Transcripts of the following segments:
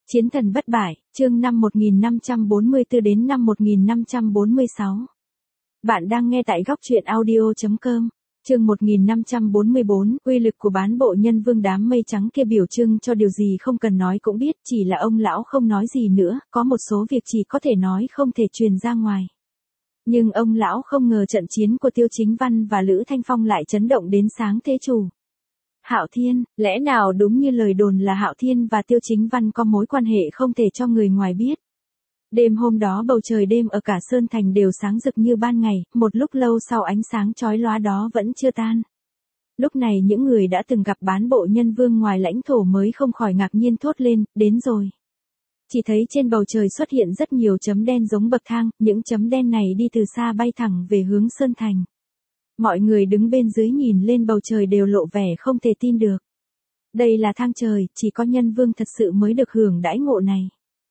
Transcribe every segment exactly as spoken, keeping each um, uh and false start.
Chiến thần bất bại, chương năm một nghìn năm trăm bốn mươi tư đến năm một nghìn năm trăm bốn mươi sáu. Bạn đang nghe tại góc truyện audio chấm com. Chương một nghìn năm trăm bốn mươi bốn, uy lực của bán bộ nhân vương đám mây trắng kia biểu trưng cho điều gì không cần nói cũng biết, chỉ là ông lão không nói gì nữa, có một số việc chỉ có thể nói không thể truyền ra ngoài. Nhưng ông lão không ngờ trận chiến của Tiêu Chính Văn và Lữ Thanh Phong lại chấn động đến sáng thế chủ. Hạo Thiên, lẽ nào đúng như lời đồn là Hạo Thiên và Tiêu Chính Văn có mối quan hệ không thể cho người ngoài biết. Đêm hôm đó bầu trời đêm ở cả Sơn Thành đều sáng rực như ban ngày, một lúc lâu sau ánh sáng chói lóa đó vẫn chưa tan. Lúc này những người đã từng gặp bán bộ nhân vương ngoài lãnh thổ mới không khỏi ngạc nhiên thốt lên, đến rồi. Chỉ thấy trên bầu trời xuất hiện rất nhiều chấm đen giống bậc thang, những chấm đen này đi từ xa bay thẳng về hướng Sơn Thành. Mọi người đứng bên dưới nhìn lên bầu trời đều lộ vẻ không thể tin được. Đây là thang trời, chỉ có nhân vương thật sự mới được hưởng đãi ngộ này.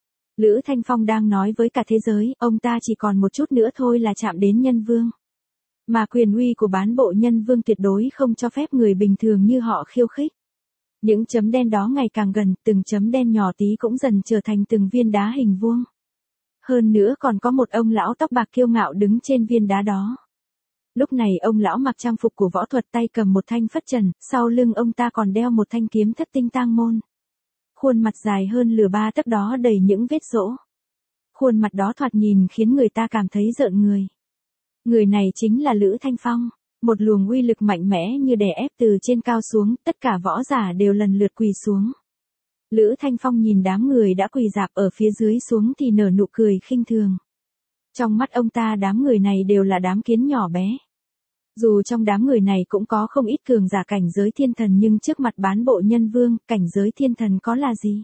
Lữ Thanh Phong đang nói với cả thế giới, ông ta chỉ còn một chút nữa thôi là chạm đến nhân vương. Mà quyền uy của bán bộ nhân vương tuyệt đối không cho phép người bình thường như họ khiêu khích. Những chấm đen đó ngày càng gần, từng chấm đen nhỏ tí cũng dần trở thành từng viên đá hình vuông. Hơn nữa còn có một ông lão tóc bạc kiêu ngạo đứng trên viên đá đó. Lúc này ông lão mặc trang phục của võ thuật, tay cầm một thanh phất trần, sau lưng ông ta còn đeo một thanh kiếm thất tinh tang môn. Khuôn mặt dài hơn lửa ba tấc đó đầy những vết rỗ. Khuôn mặt đó thoạt nhìn khiến người ta cảm thấy rợn người. Người này chính là Lữ Thanh Phong, một luồng uy lực mạnh mẽ như đè ép từ trên cao xuống, tất cả võ giả đều lần lượt quỳ xuống. Lữ Thanh Phong nhìn đám người đã quỳ rạp ở phía dưới xuống thì nở nụ cười khinh thường. Trong mắt ông ta đám người này đều là đám kiến nhỏ bé. Dù trong đám người này cũng có không ít cường giả cảnh giới thiên thần nhưng trước mặt bán bộ nhân vương, cảnh giới thiên thần có là gì?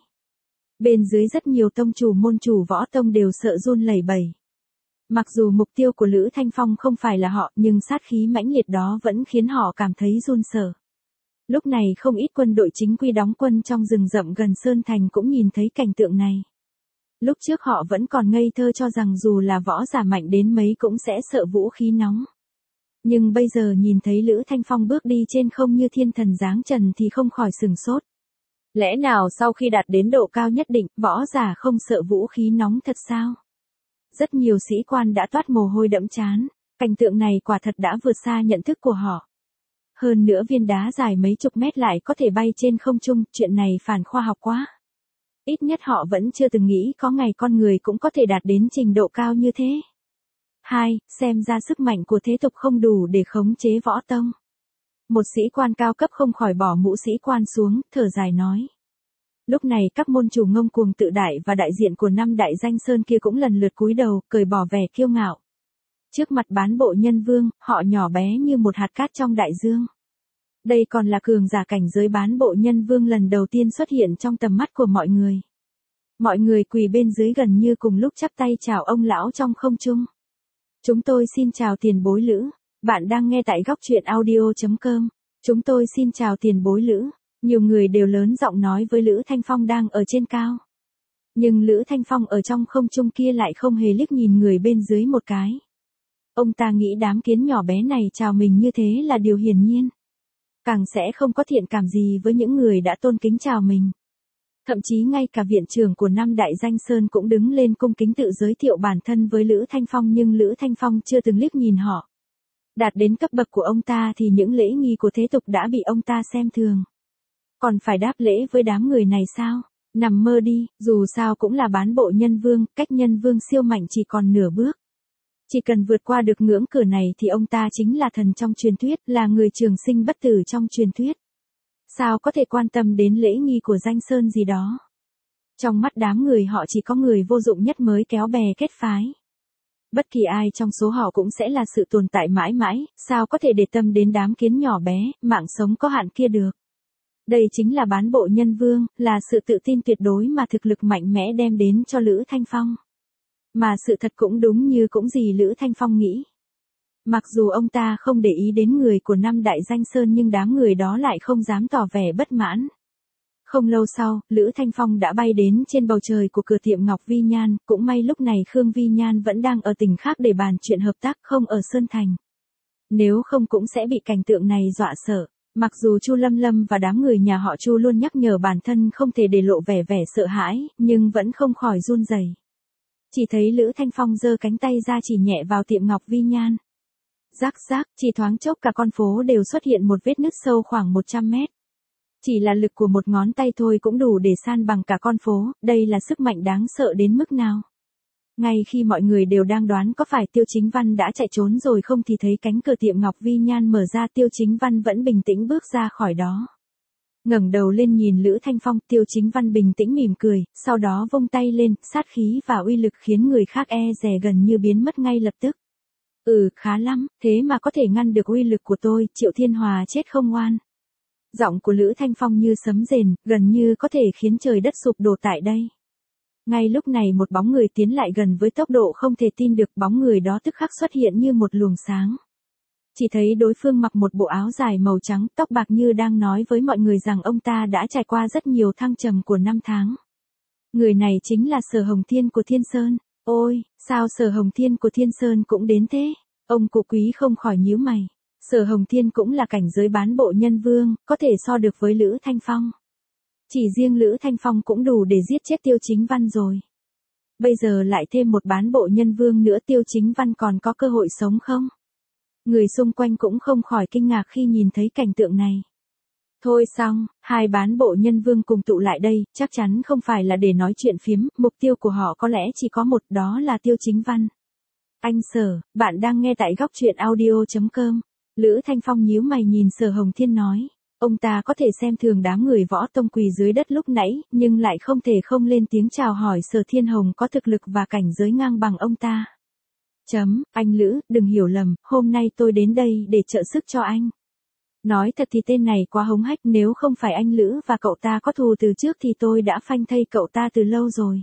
Bên dưới rất nhiều tông chủ môn chủ võ tông đều sợ run lẩy bẩy. Mặc dù mục tiêu của Lữ Thanh Phong không phải là họ nhưng sát khí mãnh liệt đó vẫn khiến họ cảm thấy run sợ. Lúc này không ít quân đội chính quy đóng quân trong rừng rậm gần Sơn Thành cũng nhìn thấy cảnh tượng này. Lúc trước họ vẫn còn ngây thơ cho rằng dù là võ giả mạnh đến mấy cũng sẽ sợ vũ khí nóng. Nhưng bây giờ nhìn thấy Lữ Thanh Phong bước đi trên không như thiên thần giáng trần thì không khỏi sừng sốt. Lẽ nào sau khi đạt đến độ cao nhất định, võ giả không sợ vũ khí nóng thật sao? Rất nhiều sĩ quan đã toát mồ hôi đẫm trán, cảnh tượng này quả thật đã vượt xa nhận thức của họ. Hơn nữa viên đá dài mấy chục mét lại có thể bay trên không trung, chuyện này phản khoa học quá. Ít nhất họ vẫn chưa từng nghĩ có ngày con người cũng có thể đạt đến trình độ cao như thế. Hai, xem ra sức mạnh của thế tục không đủ để khống chế võ tông. Một sĩ quan cao cấp không khỏi bỏ mũ sĩ quan xuống, thở dài nói. Lúc này các môn chủ ngông cuồng tự đại và đại diện của năm đại danh sơn kia cũng lần lượt cúi đầu, cởi bỏ vẻ kiêu ngạo. Trước mặt bán bộ nhân vương, họ nhỏ bé như một hạt cát trong đại dương. Đây còn là cường giả cảnh giới bán bộ nhân vương lần đầu tiên xuất hiện trong tầm mắt của mọi người. Mọi người quỳ bên dưới gần như cùng lúc chắp tay chào ông lão trong không trung. Chúng tôi xin chào tiền bối Lữ. Bạn đang nghe tại góc truyện audio chấm com. Chúng tôi xin chào tiền bối Lữ. Nhiều người đều lớn giọng nói với Lữ Thanh Phong đang ở trên cao. Nhưng Lữ Thanh Phong ở trong không trung kia lại không hề liếc nhìn người bên dưới một cái. Ông ta nghĩ đám kiến nhỏ bé này chào mình như thế là điều hiển nhiên. Càng sẽ không có thiện cảm gì với những người đã tôn kính chào mình. Thậm chí ngay cả viện trưởng của năm đại danh sơn cũng đứng lên cung kính tự giới thiệu bản thân với Lữ Thanh Phong nhưng Lữ Thanh Phong chưa từng liếc nhìn họ. Đạt đến cấp bậc của ông ta thì những lễ nghi của thế tục đã bị ông ta xem thường. Còn phải đáp lễ với đám người này sao? Nằm mơ đi, dù sao cũng là bán bộ nhân vương, cách nhân vương siêu mạnh chỉ còn nửa bước. Chỉ cần vượt qua được ngưỡng cửa này thì ông ta chính là thần trong truyền thuyết, là người trường sinh bất tử trong truyền thuyết. Sao có thể quan tâm đến lễ nghi của danh sơn gì đó? Trong mắt đám người họ chỉ có người vô dụng nhất mới kéo bè kết phái. Bất kỳ ai trong số họ cũng sẽ là sự tồn tại mãi mãi, sao có thể để tâm đến đám kiến nhỏ bé, mạng sống có hạn kia được. Đây chính là bán bộ nhân vương, là sự tự tin tuyệt đối mà thực lực mạnh mẽ đem đến cho Lữ Thanh Phong. Mà sự thật cũng đúng như cũng gì Lữ Thanh Phong nghĩ. Mặc dù ông ta không để ý đến người của năm đại danh sơn nhưng đám người đó lại không dám tỏ vẻ bất mãn. Không lâu sau, Lữ Thanh Phong đã bay đến trên bầu trời của cửa tiệm Ngọc Vi Nhan, cũng may lúc này Khương Vi Nhan vẫn đang ở tỉnh khác để bàn chuyện hợp tác không ở Sơn Thành. Nếu không cũng sẽ bị cảnh tượng này dọa sợ. Mặc dù Chu Lâm Lâm và đám người nhà họ Chu luôn nhắc nhở bản thân không thể để lộ vẻ vẻ sợ hãi, nhưng vẫn không khỏi run rẩy. Chỉ thấy Lữ Thanh Phong giơ cánh tay ra chỉ nhẹ vào tiệm Ngọc Vi Nhan. Rắc rắc, chỉ thoáng chốc cả con phố đều xuất hiện một vết nứt sâu khoảng một trăm mét. Chỉ là lực của một ngón tay thôi cũng đủ để san bằng cả con phố, đây là sức mạnh đáng sợ đến mức nào. Ngay khi mọi người đều đang đoán có phải Tiêu Chính Văn đã chạy trốn rồi không thì thấy cánh cửa tiệm Ngọc Vi Nhan mở ra, Tiêu Chính Văn vẫn bình tĩnh bước ra khỏi đó. Ngẩng đầu lên nhìn Lữ Thanh Phong, Tiêu Chính Văn bình tĩnh mỉm cười, sau đó vung tay lên, sát khí và uy lực khiến người khác e dè gần như biến mất ngay lập tức. Ừ, khá lắm, thế mà có thể ngăn được uy lực của tôi, Triệu Thiên Hòa chết không oan. Giọng của Lữ Thanh Phong như sấm rền, gần như có thể khiến trời đất sụp đổ tại đây. Ngay lúc này một bóng người tiến lại gần với tốc độ không thể tin được, bóng người đó tức khắc xuất hiện như một luồng sáng. Chỉ thấy đối phương mặc một bộ áo dài màu trắng, tóc bạc như đang nói với mọi người rằng ông ta đã trải qua rất nhiều thăng trầm của năm tháng. Người này chính là Sở Hồng Thiên của Thiên Sơn. Ôi, sao Sở Hồng Thiên của Thiên Sơn cũng đến thế? Ông cụ Quý không khỏi nhíu mày. Sở Hồng Thiên cũng là cảnh giới bán bộ nhân vương, có thể so được với Lữ Thanh Phong. Chỉ riêng Lữ Thanh Phong cũng đủ để giết chết Tiêu Chính Văn rồi. Bây giờ lại thêm một bán bộ nhân vương nữa, Tiêu Chính Văn còn có cơ hội sống không? Người xung quanh cũng không khỏi kinh ngạc khi nhìn thấy cảnh tượng này. Thôi xong, hai bán bộ nhân vương cùng tụ lại đây, chắc chắn không phải là để nói chuyện phiếm, mục tiêu của họ có lẽ chỉ có một, đó là Tiêu Chính Văn. Anh Sở, bạn đang nghe tại góc truyện audio chấm com. Lữ Thanh Phong nhíu mày nhìn Sở Hồng Thiên nói. Ông ta có thể xem thường đám người võ tông quỳ dưới đất lúc nãy, nhưng lại không thể không lên tiếng chào hỏi Sở Thiên Hồng có thực lực và cảnh giới ngang bằng ông ta. Chấm, anh Lữ, đừng hiểu lầm, hôm nay tôi đến đây để trợ sức cho anh. Nói thật thì tên này quá hống hách, nếu không phải anh Lữ và cậu ta có thù từ trước thì tôi đã phanh thây cậu ta từ lâu rồi.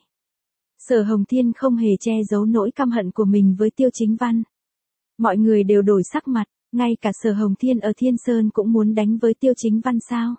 Sở Hồng Thiên không hề che giấu nỗi căm hận của mình với Tiêu Chính Văn. Mọi người đều đổi sắc mặt, ngay cả Sở Hồng Thiên ở Thiên Sơn cũng muốn đánh với Tiêu Chính Văn sao?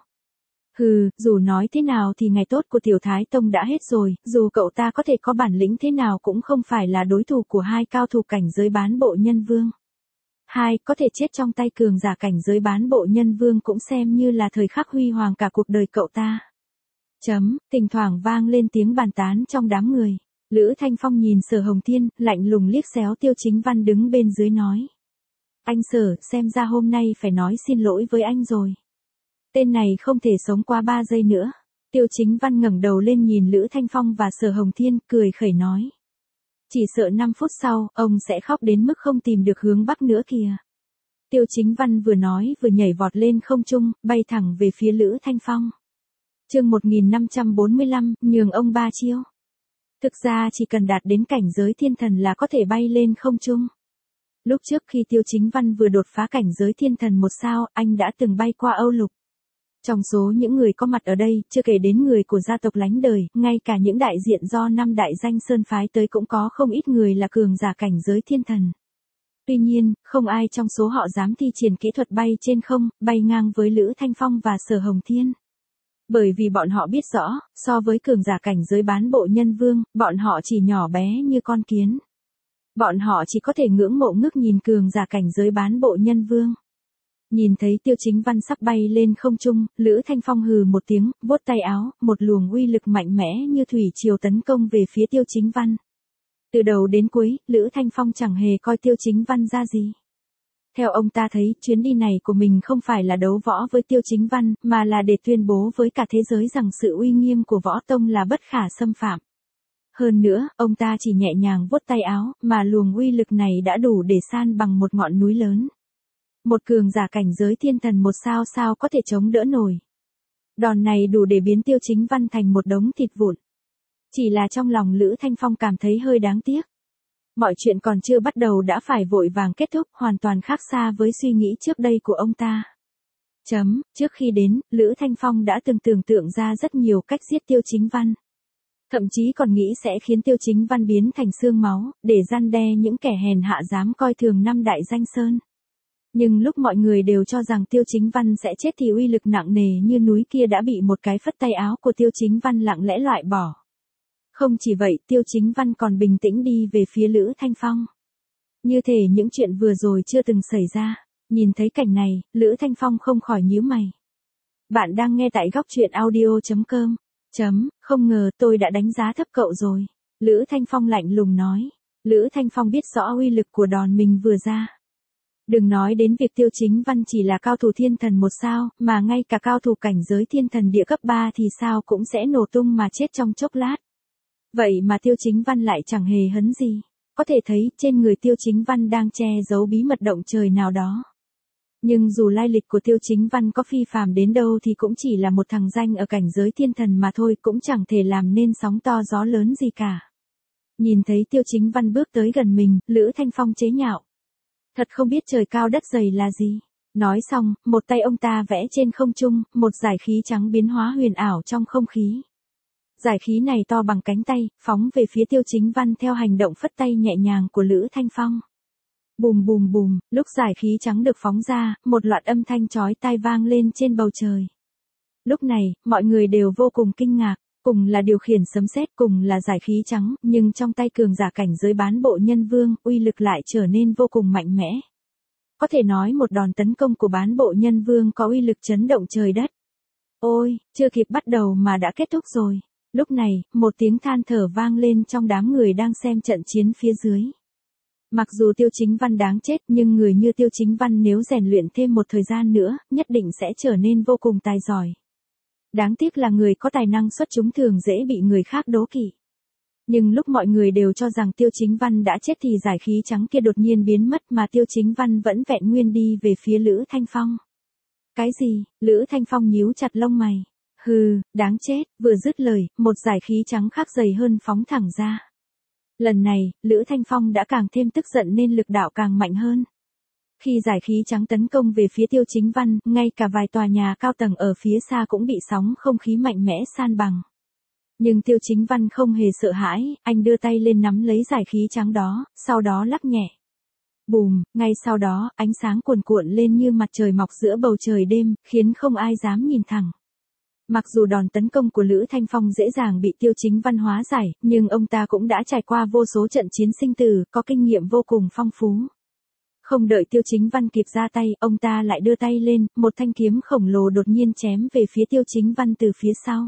Hừ, dù nói thế nào thì ngày tốt của Tiểu Thái Tông đã hết rồi, dù cậu ta có thể có bản lĩnh thế nào cũng không phải là đối thủ của hai cao thủ cảnh giới bán bộ nhân vương. Hai, có thể chết trong tay cường giả cảnh giới bán bộ nhân vương cũng xem như là thời khắc huy hoàng cả cuộc đời cậu ta. Chấm, thỉnh thoảng vang lên tiếng bàn tán trong đám người. Lữ Thanh Phong nhìn Sở Hồng Thiên, lạnh lùng liếc xéo Tiêu Chính Văn đứng bên dưới nói. Anh Sở, xem ra hôm nay phải nói xin lỗi với anh rồi. Tên này không thể sống qua ba giây nữa. Tiêu Chính Văn ngẩng đầu lên nhìn Lữ Thanh Phong và Sở Hồng Thiên, cười khẩy nói. Chỉ sợ năm phút sau, ông sẽ khóc đến mức không tìm được hướng bắc nữa kìa. Tiêu Chính Văn vừa nói vừa nhảy vọt lên không trung, bay thẳng về phía Lữ Thanh Phong. Chương một nghìn năm trăm bốn mươi lăm, nhường ông ba chiêu. Thực ra chỉ cần đạt đến cảnh giới thiên thần là có thể bay lên không trung. Lúc trước khi Tiêu Chính Văn vừa đột phá cảnh giới thiên thần một sao, anh đã từng bay qua Âu Lục. Trong số những người có mặt ở đây, chưa kể đến người của gia tộc lánh đời, ngay cả những đại diện do năm đại danh sơn phái tới cũng có không ít người là cường giả cảnh giới thiên thần. Tuy nhiên, không ai trong số họ dám thi triển kỹ thuật bay trên không, bay ngang với Lữ Thanh Phong và Sở Hồng Thiên. Bởi vì bọn họ biết rõ, so với cường giả cảnh giới bán bộ nhân vương, bọn họ chỉ nhỏ bé như con kiến. Bọn họ chỉ có thể ngưỡng mộ ngước nhìn cường giả cảnh giới bán bộ nhân vương. Nhìn thấy Tiêu Chính Văn sắp bay lên không trung, Lữ Thanh Phong hừ một tiếng, vuốt tay áo, một luồng uy lực mạnh mẽ như thủy triều tấn công về phía Tiêu Chính Văn. Từ đầu đến cuối, Lữ Thanh Phong chẳng hề coi Tiêu Chính Văn ra gì. Theo ông ta thấy, chuyến đi này của mình không phải là đấu võ với Tiêu Chính Văn, mà là để tuyên bố với cả thế giới rằng sự uy nghiêm của võ tông là bất khả xâm phạm. Hơn nữa, ông ta chỉ nhẹ nhàng vuốt tay áo, mà luồng uy lực này đã đủ để san bằng một ngọn núi lớn. Một cường giả cảnh giới thiên thần một sao sao có thể chống đỡ nổi. Đòn này đủ để biến Tiêu Chính Văn thành một đống thịt vụn. Chỉ là trong lòng Lữ Thanh Phong cảm thấy hơi đáng tiếc. Mọi chuyện còn chưa bắt đầu đã phải vội vàng kết thúc, hoàn toàn khác xa với suy nghĩ trước đây của ông ta. Chấm, trước khi đến, Lữ Thanh Phong đã từng tưởng tượng ra rất nhiều cách giết Tiêu Chính Văn. Thậm chí còn nghĩ sẽ khiến Tiêu Chính Văn biến thành xương máu, để răn đe những kẻ hèn hạ dám coi thường năm đại danh sơn. Nhưng lúc mọi người đều cho rằng Tiêu Chính Văn sẽ chết thì uy lực nặng nề như núi kia đã bị một cái phất tay áo của Tiêu Chính Văn lặng lẽ loại bỏ. Không chỉ vậy, Tiêu Chính Văn còn bình tĩnh đi về phía Lữ Thanh Phong. Như thể những chuyện vừa rồi chưa từng xảy ra. Nhìn thấy cảnh này, Lữ Thanh Phong không khỏi nhíu mày. Bạn đang nghe tại góc truyện audio chấm com. Chấm, không ngờ tôi đã đánh giá thấp cậu rồi. Lữ Thanh Phong lạnh lùng nói. Lữ Thanh Phong biết rõ uy lực của đòn mình vừa ra. Đừng nói đến việc Tiêu Chính Văn chỉ là cao thủ thiên thần một sao, mà ngay cả cao thủ cảnh giới thiên thần địa cấp ba thì sao cũng sẽ nổ tung mà chết trong chốc lát. Vậy mà Tiêu Chính Văn lại chẳng hề hấn gì. Có thể thấy trên người Tiêu Chính Văn đang che giấu bí mật động trời nào đó. Nhưng dù lai lịch của Tiêu Chính Văn có phi phàm đến đâu thì cũng chỉ là một thằng danh ở cảnh giới thiên thần mà thôi, cũng chẳng thể làm nên sóng to gió lớn gì cả. Nhìn thấy Tiêu Chính Văn bước tới gần mình, Lữ Thanh Phong chế nhạo. Thật không biết trời cao đất dày là gì. Nói xong, một tay ông ta vẽ trên không trung, một dải khí trắng biến hóa huyền ảo trong không khí. Dải khí này to bằng cánh tay, phóng về phía Tiêu Chính Văn theo hành động phất tay nhẹ nhàng của Lữ Thanh Phong. Bùm bùm bùm, lúc dải khí trắng được phóng ra, một loạt âm thanh chói tai vang lên trên bầu trời. Lúc này, mọi người đều vô cùng kinh ngạc, cùng là điều khiển sấm sét, cùng là dải khí trắng, nhưng trong tay cường giả cảnh giới bán bộ nhân vương, uy lực lại trở nên vô cùng mạnh mẽ. Có thể nói một đòn tấn công của bán bộ nhân vương có uy lực chấn động trời đất. Ôi, chưa kịp bắt đầu mà đã kết thúc rồi. Lúc này, một tiếng than thở vang lên trong đám người đang xem trận chiến phía dưới. Mặc dù Tiêu Chính Văn đáng chết, nhưng người như Tiêu Chính Văn nếu rèn luyện thêm một thời gian nữa, nhất định sẽ trở nên vô cùng tài giỏi. Đáng tiếc là người có tài năng xuất chúng thường dễ bị người khác đố kỵ. Nhưng lúc mọi người đều cho rằng Tiêu Chính Văn đã chết thì dải khí trắng kia đột nhiên biến mất mà Tiêu Chính Văn vẫn vẹn nguyên đi về phía Lữ Thanh Phong. Cái gì? Lữ Thanh Phong nhíu chặt lông mày. Hừ, đáng chết, vừa dứt lời, một dải khí trắng khác dày hơn phóng thẳng ra. Lần này, Lữ Thanh Phong đã càng thêm tức giận nên lực đạo càng mạnh hơn. Khi dải khí trắng tấn công về phía Tiêu Chính Văn, ngay cả vài tòa nhà cao tầng ở phía xa cũng bị sóng không khí mạnh mẽ san bằng. Nhưng Tiêu Chính Văn không hề sợ hãi, anh đưa tay lên nắm lấy dải khí trắng đó, sau đó lắc nhẹ. Bùm, ngay sau đó, ánh sáng cuồn cuộn lên như mặt trời mọc giữa bầu trời đêm, khiến không ai dám nhìn thẳng. Mặc dù đòn tấn công của Lữ Thanh Phong dễ dàng bị Tiêu Chính Văn hóa giải, nhưng ông ta cũng đã trải qua vô số trận chiến sinh tử, có kinh nghiệm vô cùng phong phú. Không đợi Tiêu Chính Văn kịp ra tay, ông ta lại đưa tay lên, một thanh kiếm khổng lồ đột nhiên chém về phía Tiêu Chính Văn từ phía sau.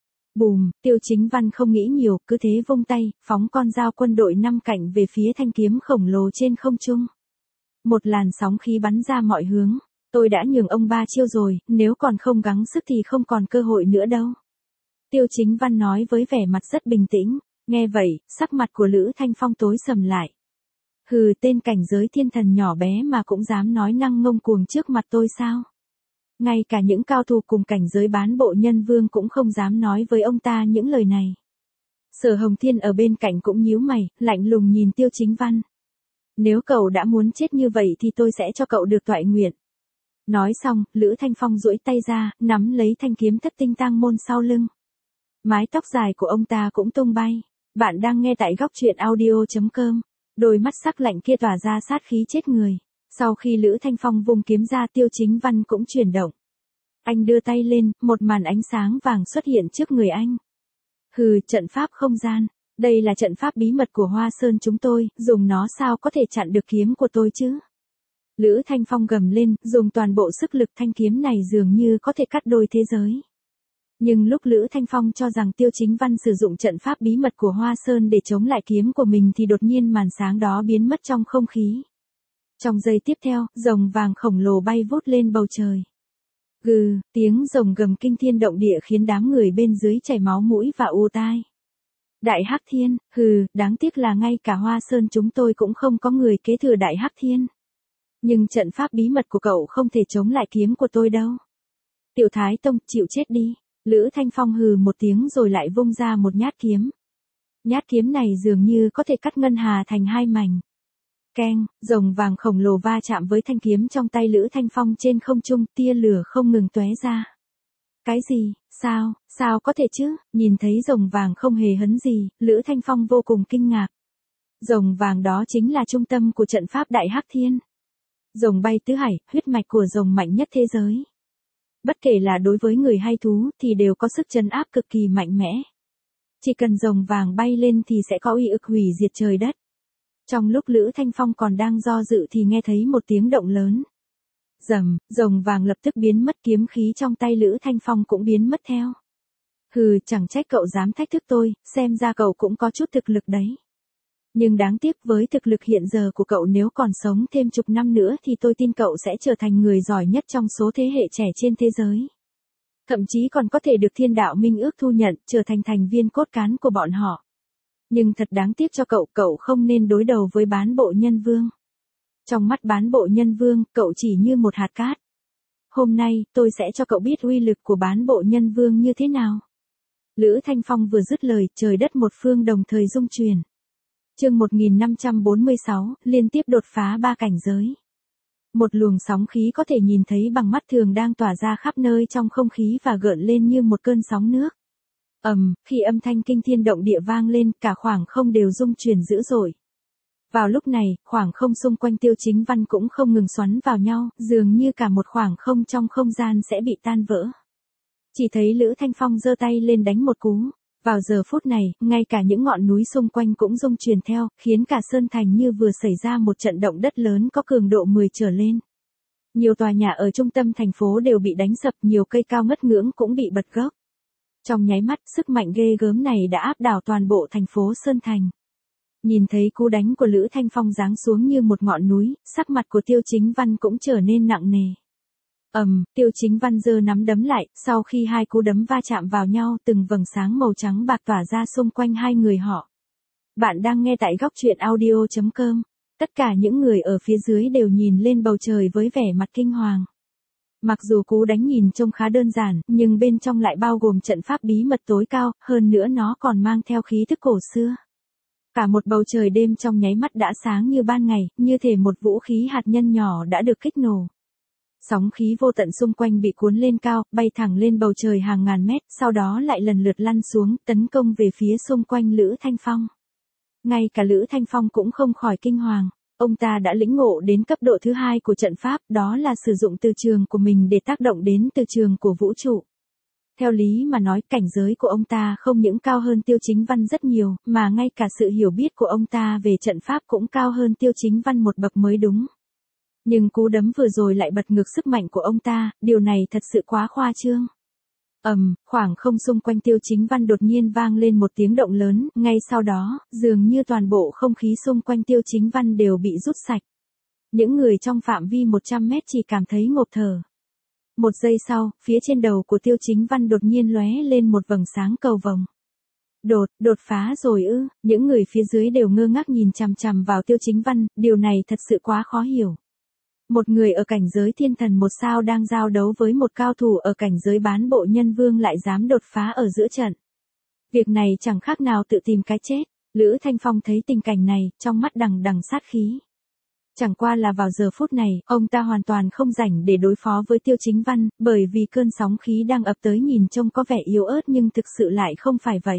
Bùm, Tiêu Chính Văn không nghĩ nhiều, cứ thế vung tay, phóng con dao quân đội năm cạnh về phía thanh kiếm khổng lồ trên không trung. Một làn sóng khí bắn ra mọi hướng. Tôi đã nhường ông ba chiêu rồi, nếu còn không gắng sức thì không còn cơ hội nữa đâu. Tiêu Chính Văn nói với vẻ mặt rất bình tĩnh. Nghe vậy, sắc mặt của Lữ Thanh Phong tối sầm lại. Hừ, tên cảnh giới thiên thần nhỏ bé mà cũng dám nói năng ngông cuồng trước mặt tôi sao? Ngay cả những cao thủ cùng cảnh giới bán bộ nhân vương cũng không dám nói với ông ta những lời này. Sở Hồng Thiên ở bên cạnh cũng nhíu mày, lạnh lùng nhìn Tiêu Chính Văn. Nếu cậu đã muốn chết như vậy thì tôi sẽ cho cậu được toại nguyện. Nói xong, Lữ Thanh Phong duỗi tay ra, nắm lấy thanh kiếm thất tinh tang môn sau lưng. Mái tóc dài của ông ta cũng tung bay. Bạn đang nghe tại góc truyện audio chấm com. Đôi mắt sắc lạnh kia tỏa ra sát khí chết người. Sau khi Lữ Thanh Phong vung kiếm ra, Tiêu Chính Văn cũng chuyển động. Anh đưa tay lên, một màn ánh sáng vàng xuất hiện trước người anh. Hừ, trận pháp không gian. Đây là trận pháp bí mật của Hoa Sơn chúng tôi, dùng nó sao có thể chặn được kiếm của tôi chứ? Lữ Thanh Phong gầm lên, dùng toàn bộ sức lực, thanh kiếm này dường như có thể cắt đôi thế giới. Nhưng lúc Lữ Thanh Phong cho rằng Tiêu Chính Văn sử dụng trận pháp bí mật của Hoa Sơn để chống lại kiếm của mình thì đột nhiên màn sáng đó biến mất trong không khí. Trong giây tiếp theo, rồng vàng khổng lồ bay vút lên bầu trời. Gừ, tiếng rồng gầm kinh thiên động địa khiến đám người bên dưới chảy máu mũi và ù tai. Đại Hắc Thiên, hừ, đáng tiếc là ngay cả Hoa Sơn chúng tôi cũng không có người kế thừa Đại Hắc Thiên. Nhưng trận pháp bí mật của cậu không thể chống lại kiếm của tôi đâu. Tiểu Thái Tông, chịu chết đi. Lữ Thanh Phong hừ một tiếng rồi lại vung ra một nhát kiếm. Nhát kiếm này dường như có thể cắt ngân hà thành hai mảnh. Keng, rồng vàng khổng lồ va chạm với thanh kiếm trong tay Lữ Thanh Phong trên không trung, tia lửa không ngừng tóe ra. Cái gì, sao, sao có thể chứ? Nhìn thấy rồng vàng không hề hấn gì, Lữ Thanh Phong vô cùng kinh ngạc. Rồng vàng đó chính là trung tâm của trận pháp Đại Hắc Thiên. Rồng bay tứ hải, huyết mạch của rồng mạnh nhất thế giới. Bất kể là đối với người hay thú thì đều có sức trấn áp cực kỳ mạnh mẽ. Chỉ cần rồng vàng bay lên thì sẽ có uy ức hủy diệt trời đất. Trong lúc Lữ Thanh Phong còn đang do dự thì nghe thấy một tiếng động lớn. Rầm, rồng vàng lập tức biến mất, kiếm khí trong tay Lữ Thanh Phong cũng biến mất theo. Hừ, chẳng trách cậu dám thách thức tôi, xem ra cậu cũng có chút thực lực đấy. Nhưng đáng tiếc với thực lực hiện giờ của cậu, nếu còn sống thêm chục năm nữa thì tôi tin cậu sẽ trở thành người giỏi nhất trong số thế hệ trẻ trên thế giới. Thậm chí còn có thể được Thiên Đạo Minh Ước thu nhận, trở thành thành viên cốt cán của bọn họ. Nhưng thật đáng tiếc cho cậu, cậu không nên đối đầu với Bán Bộ Nhân Vương. Trong mắt Bán Bộ Nhân Vương, cậu chỉ như một hạt cát. Hôm nay, tôi sẽ cho cậu biết uy lực của Bán Bộ Nhân Vương như thế nào. Lữ Thanh Phong vừa dứt lời, trời đất một phương đồng thời rung chuyển. Chương một nghìn năm trăm bốn mươi sáu, liên tiếp đột phá ba cảnh giới. Một luồng sóng khí có thể nhìn thấy bằng mắt thường đang tỏa ra khắp nơi trong không khí và gợn lên như một cơn sóng nước. Ầm, um, khi âm thanh kinh thiên động địa vang lên, cả khoảng không đều rung chuyển dữ dội. Vào lúc này, khoảng không xung quanh Tiêu Chính Văn cũng không ngừng xoắn vào nhau, dường như cả một khoảng không trong không gian sẽ bị tan vỡ. Chỉ thấy Lữ Thanh Phong giơ tay lên đánh một cú. Vào giờ phút này, ngay cả những ngọn núi xung quanh cũng rung chuyển theo, khiến cả Sơn Thành như vừa xảy ra một trận động đất lớn có cường độ mười trở lên. Nhiều tòa nhà ở trung tâm thành phố đều bị đánh sập, nhiều cây cao ngất ngưỡng cũng bị bật gốc. Trong nháy mắt, sức mạnh ghê gớm này đã áp đảo toàn bộ thành phố Sơn Thành. Nhìn thấy cú đánh của Lữ Thanh Phong giáng xuống như một ngọn núi, sắc mặt của Tiêu Chính Văn cũng trở nên nặng nề. Ầm, um, Tiêu Chính Văn giơ nắm đấm lại, sau khi hai cú đấm va chạm vào nhau, từng vầng sáng màu trắng bạc tỏa ra xung quanh hai người họ. Bạn đang nghe tại góc truyện audio chấm com. Tất cả những người ở phía dưới đều nhìn lên bầu trời với vẻ mặt kinh hoàng. Mặc dù cú đánh nhìn trông khá đơn giản, nhưng bên trong lại bao gồm trận pháp bí mật tối cao, hơn nữa nó còn mang theo khí thức cổ xưa. Cả một bầu trời đêm trong nháy mắt đã sáng như ban ngày, như thể một vũ khí hạt nhân nhỏ đã được kích nổ. Sóng khí vô tận xung quanh bị cuốn lên cao, bay thẳng lên bầu trời hàng ngàn mét, sau đó lại lần lượt lăn xuống, tấn công về phía xung quanh Lữ Thanh Phong. Ngay cả Lữ Thanh Phong cũng không khỏi kinh hoàng, ông ta đã lĩnh ngộ đến cấp độ thứ hai của trận pháp, đó là sử dụng từ trường của mình để tác động đến từ trường của vũ trụ. Theo lý mà nói, cảnh giới của ông ta không những cao hơn Tiêu Chính Văn rất nhiều, mà ngay cả sự hiểu biết của ông ta về trận pháp cũng cao hơn Tiêu Chính Văn một bậc mới đúng. Nhưng cú đấm vừa rồi lại bật ngược sức mạnh của ông ta, điều này thật sự quá khoa trương. Ầm, um, khoảng không xung quanh Tiêu Chính Văn đột nhiên vang lên một tiếng động lớn, ngay sau đó, dường như toàn bộ không khí xung quanh Tiêu Chính Văn đều bị rút sạch. Những người trong phạm vi một trăm mét chỉ cảm thấy ngộp thở. Một giây sau, phía trên đầu của Tiêu Chính Văn đột nhiên lóe lên một vầng sáng cầu vồng. Đột, đột phá rồi ư, những người phía dưới đều ngơ ngác nhìn chằm chằm vào Tiêu Chính Văn, điều này thật sự quá khó hiểu. Một người ở cảnh giới thiên thần một sao đang giao đấu với một cao thủ ở cảnh giới bán bộ nhân vương lại dám đột phá ở giữa trận. Việc này chẳng khác nào tự tìm cái chết. Lữ Thanh Phong thấy tình cảnh này, trong mắt đằng đằng sát khí. Chẳng qua là vào giờ phút này, ông ta hoàn toàn không rảnh để đối phó với Tiêu Chính Văn, bởi vì cơn sóng khí đang ập tới nhìn trông có vẻ yếu ớt nhưng thực sự lại không phải vậy.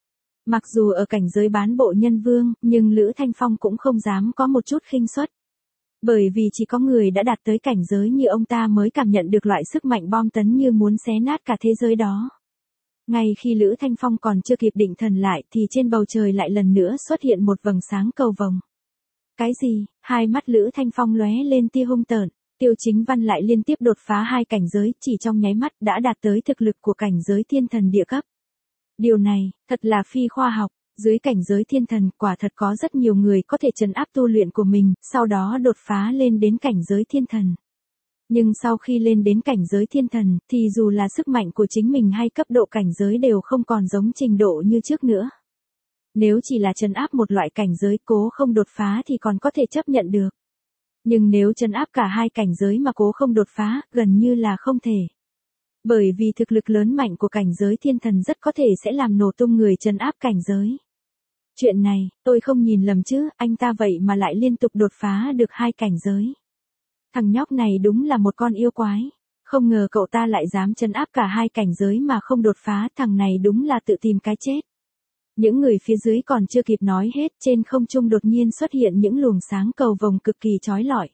Mặc dù ở cảnh giới bán bộ nhân vương, nhưng Lữ Thanh Phong cũng không dám có một chút khinh suất. Bởi vì chỉ có người đã đạt tới cảnh giới như ông ta mới cảm nhận được loại sức mạnh bom tấn như muốn xé nát cả thế giới đó. Ngay khi Lữ Thanh Phong còn chưa kịp định thần lại thì trên bầu trời lại lần nữa xuất hiện một vầng sáng cầu vồng. Cái gì? Hai mắt Lữ Thanh Phong lóe lên tia hung tợn, Tiêu Chính Văn lại liên tiếp đột phá hai cảnh giới, chỉ trong nháy mắt đã đạt tới thực lực của cảnh giới thiên thần địa cấp. Điều này, thật là phi khoa học. Dưới cảnh giới thiên thần, quả thật có rất nhiều người có thể trấn áp tu luyện của mình, sau đó đột phá lên đến cảnh giới thiên thần. Nhưng sau khi lên đến cảnh giới thiên thần, thì dù là sức mạnh của chính mình hay cấp độ cảnh giới đều không còn giống trình độ như trước nữa. Nếu chỉ là trấn áp một loại cảnh giới cố không đột phá thì còn có thể chấp nhận được. Nhưng nếu trấn áp cả hai cảnh giới mà cố không đột phá, gần như là không thể. Bởi vì thực lực lớn mạnh của cảnh giới thiên thần rất có thể sẽ làm nổ tung người trấn áp cảnh giới. Chuyện này, tôi không nhìn lầm chứ, anh ta vậy mà lại liên tục đột phá được hai cảnh giới. Thằng nhóc này đúng là một con yêu quái. Không ngờ cậu ta lại dám trấn áp cả hai cảnh giới mà không đột phá, thằng này đúng là tự tìm cái chết. Những người phía dưới còn chưa kịp nói hết, trên không trung đột nhiên xuất hiện những luồng sáng cầu vồng cực kỳ chói lọi.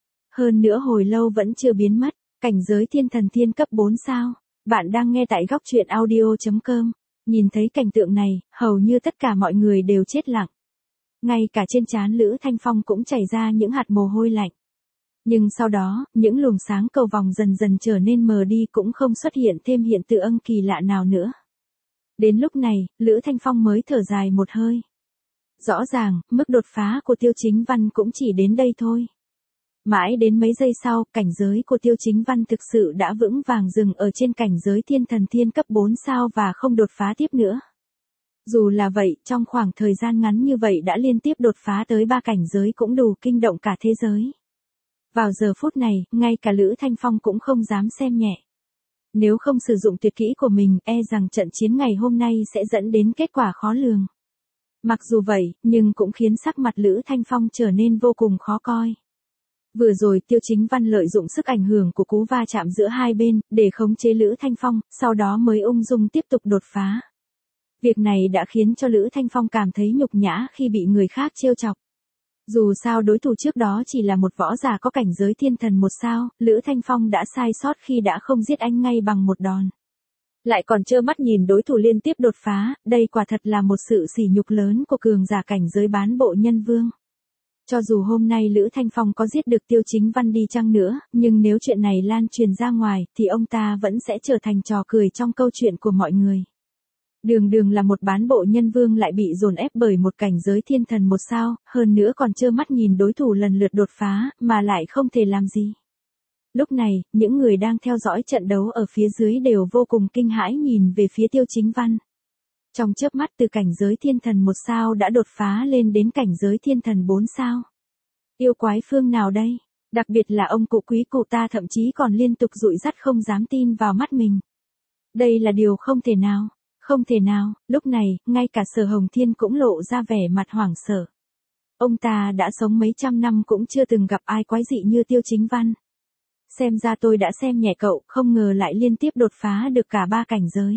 Hơn nữa hồi lâu vẫn chưa biến mất, cảnh giới thiên thần thiên cấp bốn sao. Bạn đang nghe tại góc truyện audio chấm com. Nhìn thấy cảnh tượng này, hầu như tất cả mọi người đều chết lặng. Ngay cả trên trán Lữ Thanh Phong cũng chảy ra những hạt mồ hôi lạnh. Nhưng sau đó, những luồng sáng cầu vòng dần dần trở nên mờ đi cũng không xuất hiện thêm hiện tượng âm kỳ lạ nào nữa. Đến lúc này, Lữ Thanh Phong mới thở dài một hơi. Rõ ràng, mức đột phá của Tiêu Chính Văn cũng chỉ đến đây thôi. Mãi đến mấy giây sau, cảnh giới của Tiêu Chính Văn thực sự đã vững vàng dừng ở trên cảnh giới thiên thần thiên cấp bốn sao và không đột phá tiếp nữa. Dù là vậy, trong khoảng thời gian ngắn như vậy đã liên tiếp đột phá tới ba cảnh giới cũng đủ kinh động cả thế giới. Vào giờ phút này, ngay cả Lữ Thanh Phong cũng không dám xem nhẹ. Nếu không sử dụng tuyệt kỹ của mình, e rằng trận chiến ngày hôm nay sẽ dẫn đến kết quả khó lường. Mặc dù vậy, nhưng cũng khiến sắc mặt Lữ Thanh Phong trở nên vô cùng khó coi. Vừa rồi Tiêu Chính Văn lợi dụng sức ảnh hưởng của cú va chạm giữa hai bên, để khống chế Lữ Thanh Phong, sau đó mới ung dung tiếp tục đột phá. Việc này đã khiến cho Lữ Thanh Phong cảm thấy nhục nhã khi bị người khác trêu chọc. Dù sao đối thủ trước đó chỉ là một võ giả có cảnh giới thiên thần một sao, Lữ Thanh Phong đã sai sót khi đã không giết anh ngay bằng một đòn. Lại còn trơ mắt nhìn đối thủ liên tiếp đột phá, đây quả thật là một sự sỉ nhục lớn của cường giả cảnh giới bán bộ nhân vương. Cho dù hôm nay Lữ Thanh Phong có giết được Tiêu Chính Văn đi chăng nữa, nhưng nếu chuyện này lan truyền ra ngoài, thì ông ta vẫn sẽ trở thành trò cười trong câu chuyện của mọi người. Đường đường là một bán bộ nhân vương lại bị dồn ép bởi một cảnh giới thiên thần một sao, hơn nữa còn trơ mắt nhìn đối thủ lần lượt đột phá, mà lại không thể làm gì. Lúc này, những người đang theo dõi trận đấu ở phía dưới đều vô cùng kinh hãi nhìn về phía Tiêu Chính Văn. Trong chớp mắt từ cảnh giới thiên thần một sao đã đột phá lên đến cảnh giới thiên thần bốn sao. Yêu quái phương nào đây? Đặc biệt là ông cụ quý cụ ta thậm chí còn liên tục dụi dắt không dám tin vào mắt mình. Đây là điều không thể nào. Không thể nào, lúc này, ngay cả Sở Hồng Thiên cũng lộ ra vẻ mặt hoảng sợ. Ông ta đã sống mấy trăm năm cũng chưa từng gặp ai quái dị như Tiêu Chính Văn. Xem ra tôi đã xem nhẹ cậu, không ngờ lại liên tiếp đột phá được cả ba cảnh giới.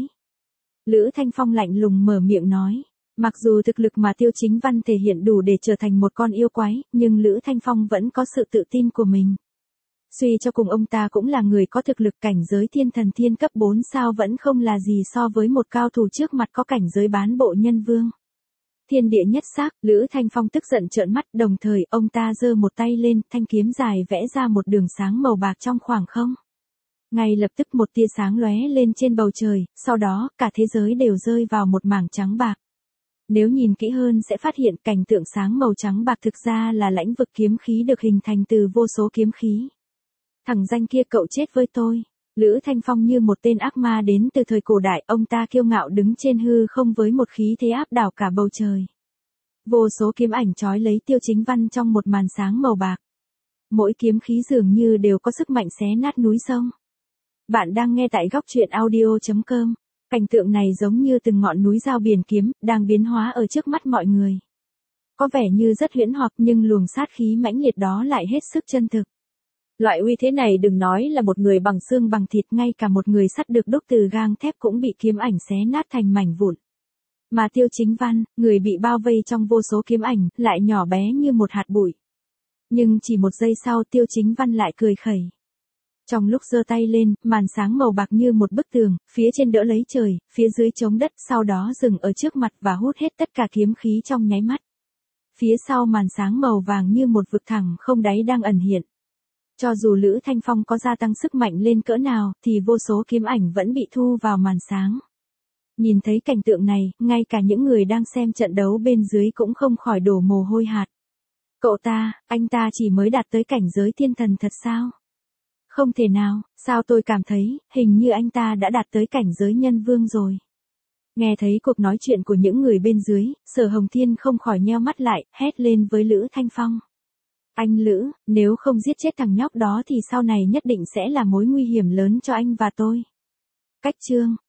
Lữ Thanh Phong lạnh lùng mở miệng nói. Mặc dù thực lực mà Tiêu Chính Văn thể hiện đủ để trở thành một con yêu quái, nhưng Lữ Thanh Phong vẫn có sự tự tin của mình. Suy cho cùng ông ta cũng là người có thực lực cảnh giới thiên thần thiên cấp bốn sao vẫn không là gì so với một cao thủ trước mặt có cảnh giới bán bộ nhân vương. Thiên địa nhất xác, Lữ Thanh Phong tức giận trợn mắt, đồng thời ông ta giơ một tay lên, thanh kiếm dài vẽ ra một đường sáng màu bạc trong khoảng không. Ngay lập tức một tia sáng lóe lên trên bầu trời, sau đó cả thế giới đều rơi vào một mảng trắng bạc. Nếu nhìn kỹ hơn sẽ phát hiện cảnh tượng sáng màu trắng bạc thực ra là lãnh vực kiếm khí được hình thành từ vô số kiếm khí. Thằng danh kia cậu chết với tôi. Lữ Thanh Phong như một tên ác ma đến từ thời cổ đại, ông ta kiêu ngạo đứng trên hư không với một khí thế áp đảo cả bầu trời. Vô số kiếm ảnh trói lấy Tiêu Chính Văn trong một màn sáng màu bạc. Mỗi kiếm khí dường như đều có sức mạnh xé nát núi sông. Bạn đang nghe tại góc truyện audio chấm com. Cảnh tượng này giống như từng ngọn núi giao biển kiếm, đang biến hóa ở trước mắt mọi người. Có vẻ như rất huyễn hoặc nhưng luồng sát khí mãnh liệt đó lại hết sức chân thực. Loại uy thế này đừng nói là một người bằng xương bằng thịt, ngay cả một người sắt được đúc từ gang thép cũng bị kiếm ảnh xé nát thành mảnh vụn. Mà Tiêu Chính Văn, người bị bao vây trong vô số kiếm ảnh, lại nhỏ bé như một hạt bụi. Nhưng chỉ một giây sau Tiêu Chính Văn lại cười khẩy. Trong lúc giơ tay lên, màn sáng màu bạc như một bức tường, phía trên đỡ lấy trời, phía dưới chống đất, sau đó dừng ở trước mặt và hút hết tất cả kiếm khí trong nháy mắt. Phía sau màn sáng màu vàng như một vực thẳm không đáy đang ẩn hiện. Cho dù Lữ Thanh Phong có gia tăng sức mạnh lên cỡ nào, thì vô số kiếm ảnh vẫn bị thu vào màn sáng. Nhìn thấy cảnh tượng này, ngay cả những người đang xem trận đấu bên dưới cũng không khỏi đổ mồ hôi hạt. Cậu ta, anh ta chỉ mới đạt tới cảnh giới thiên thần thật sao? Không thể nào, sao tôi cảm thấy, hình như anh ta đã đạt tới cảnh giới nhân vương rồi. Nghe thấy cuộc nói chuyện của những người bên dưới, Sở Hồng Thiên không khỏi nheo mắt lại, hét lên với Lữ Thanh Phong. Anh Lữ, nếu không giết chết thằng nhóc đó thì sau này nhất định sẽ là mối nguy hiểm lớn cho anh và tôi. Cách chương,